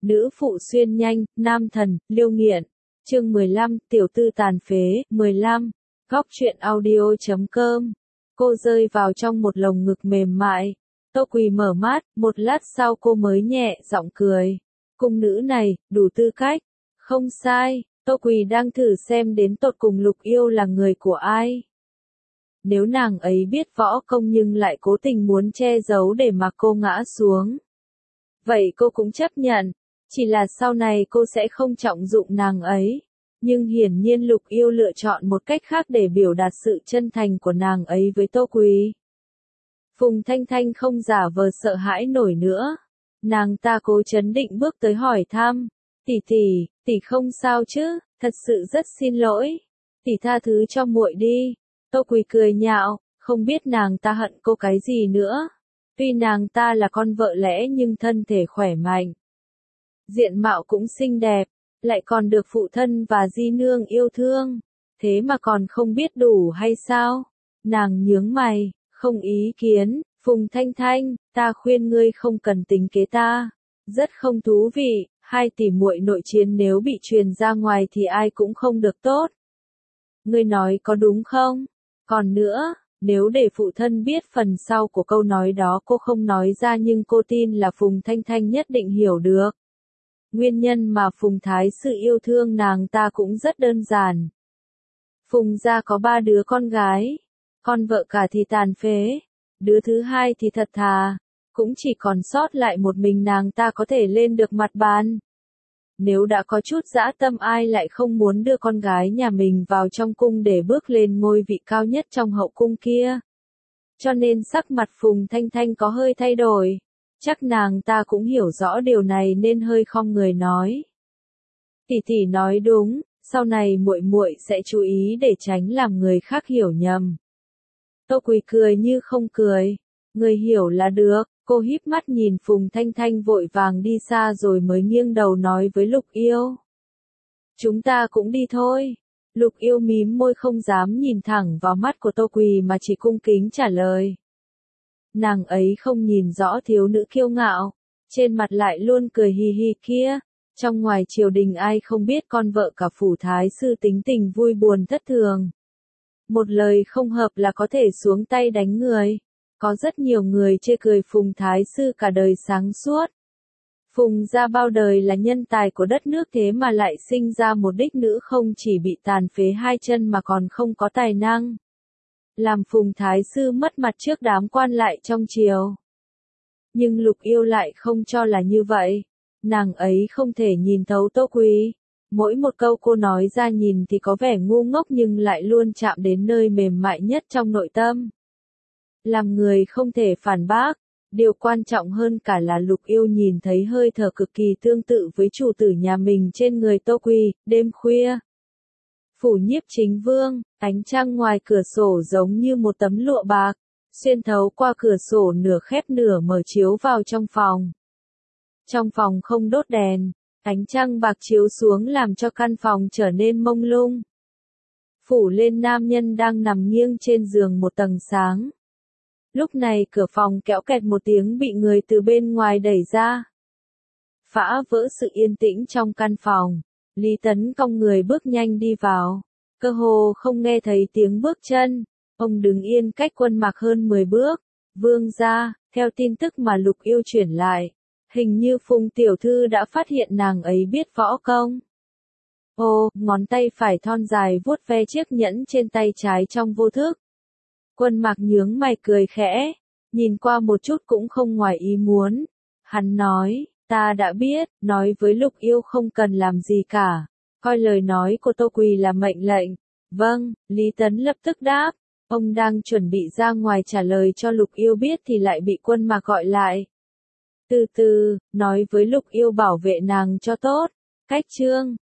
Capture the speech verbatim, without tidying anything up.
Nữ phụ xuyên nhanh, nam thần, liêu nghiện. Chương mười lăm, tiểu tư tàn phế. mười lăm. Góc truyện audio chấm com. Cô rơi vào trong một lồng ngực mềm mại. Tô Quỳ mở mắt, một lát sau cô mới nhẹ giọng cười. Cung nữ này, đủ tư cách. Không sai, Tô Quỳ đang thử xem đến tột cùng Lục Yêu là người của ai. Nếu nàng ấy biết võ công nhưng lại cố tình muốn che giấu để mặc cô ngã xuống, vậy cô cũng chấp nhận. Chỉ là sau này cô sẽ không trọng dụng nàng ấy. Nhưng hiển nhiên Lục Yêu lựa chọn một cách khác để biểu đạt sự chân thành của nàng ấy với Tô Quỳ. Phùng Thanh Thanh không giả vờ sợ hãi nổi nữa. Nàng ta cố chấn định bước tới hỏi thăm. Tỷ tỷ, tỷ không sao chứ, thật sự rất xin lỗi. Tỷ tha thứ cho muội đi. Tô Quỳ cười nhạo, không biết nàng ta hận cô cái gì nữa. Tuy nàng ta là con vợ lẽ nhưng thân thể khỏe mạnh, diện mạo cũng xinh đẹp, lại còn được phụ thân và di nương yêu thương. Thế mà còn không biết đủ hay sao? Nàng nhướng mày, không ý kiến. Phùng Thanh Thanh, ta khuyên ngươi không cần tính kế ta. Rất không thú vị, hai tỷ muội nội chiến nếu bị truyền ra ngoài thì ai cũng không được tốt. Ngươi nói có đúng không? Còn nữa, nếu để phụ thân biết phần sau của câu nói đó cô không nói ra nhưng cô tin là Phùng Thanh Thanh nhất định hiểu được. Nguyên nhân mà Phùng Thái Sư yêu thương nàng ta cũng rất đơn giản. Phùng gia có ba đứa con gái, con vợ cả thì tàn phế, đứa thứ hai thì thật thà, cũng chỉ còn sót lại một mình nàng ta có thể lên được mặt bàn. Nếu đã có chút dã tâm ai lại không muốn đưa con gái nhà mình vào trong cung để bước lên ngôi vị cao nhất trong hậu cung kia. Cho nên sắc mặt Phùng Thanh Thanh có hơi thay đổi. Chắc nàng ta cũng hiểu rõ điều này nên hơi khom người nói. Tỷ tỷ nói đúng, sau này muội muội sẽ chú ý để tránh làm người khác hiểu nhầm. Tô Quỳ cười như không cười. Người hiểu là được. Cô híp mắt nhìn Phùng Thanh Thanh vội vàng đi xa rồi mới nghiêng đầu nói với Lục Yêu. Chúng ta cũng đi thôi. Lục Yêu mím môi không dám nhìn thẳng vào mắt của Tô Quỳ mà chỉ cung kính trả lời. Nàng ấy không nhìn rõ thiếu nữ kiêu ngạo, trên mặt lại luôn cười hi hi kia. Trong ngoài triều đình ai không biết con vợ cả phủ thái sư tính tình vui buồn thất thường. Một lời không hợp là có thể xuống tay đánh người. Có rất nhiều người chê cười Phùng Thái Sư cả đời sáng suốt. Phùng gia bao đời là nhân tài của đất nước thế mà lại sinh ra một đích nữ không chỉ bị tàn phế hai chân mà còn không có tài năng. Làm Phùng Thái Sư mất mặt trước đám quan lại trong triều. Nhưng Lục Yêu lại không cho là như vậy. Nàng ấy không thể nhìn thấu Tô Quỳ. Mỗi một câu cô nói ra nhìn thì có vẻ ngu ngốc nhưng lại luôn chạm đến nơi mềm mại nhất trong nội tâm. Làm người không thể phản bác. Điều quan trọng hơn cả là Lục Yêu nhìn thấy hơi thở cực kỳ tương tự với chủ tử nhà mình trên người Tô Quỳ. Đêm khuya, phủ Nhiếp Chính Vương, ánh trăng ngoài cửa sổ giống như một tấm lụa bạc, xuyên thấu qua cửa sổ nửa khép nửa mở chiếu vào trong phòng. Trong phòng không đốt đèn, ánh trăng bạc chiếu xuống làm cho căn phòng trở nên mông lung. Phủ lên nam nhân đang nằm nghiêng trên giường một tầng sáng. Lúc này cửa phòng kéo kẹt một tiếng bị người từ bên ngoài đẩy ra. Phá vỡ sự yên tĩnh trong căn phòng. Lý Tấn cong người bước nhanh đi vào. Cơ hồ không nghe thấy tiếng bước chân. Ông đứng yên cách Quân Mạc hơn mười bước. Vương gia, theo tin tức mà Lục Yêu chuyển lại. Hình như Phùng tiểu thư đã phát hiện nàng ấy biết võ công. Ồ, ngón tay phải thon dài vuốt ve chiếc nhẫn trên tay trái trong vô thức. Quân Mạc nhướng mày cười khẽ, nhìn qua một chút cũng không ngoài ý muốn. Hắn nói, ta đã biết, nói với Lục Yêu không cần làm gì cả, coi lời nói của Tô Quỳ là mệnh lệnh. Vâng, Lý Tấn lập tức đáp, ông đang chuẩn bị ra ngoài trả lời cho Lục Yêu biết thì lại bị Quân Mạc gọi lại. Từ từ, nói với Lục Yêu bảo vệ nàng cho tốt. Cách chương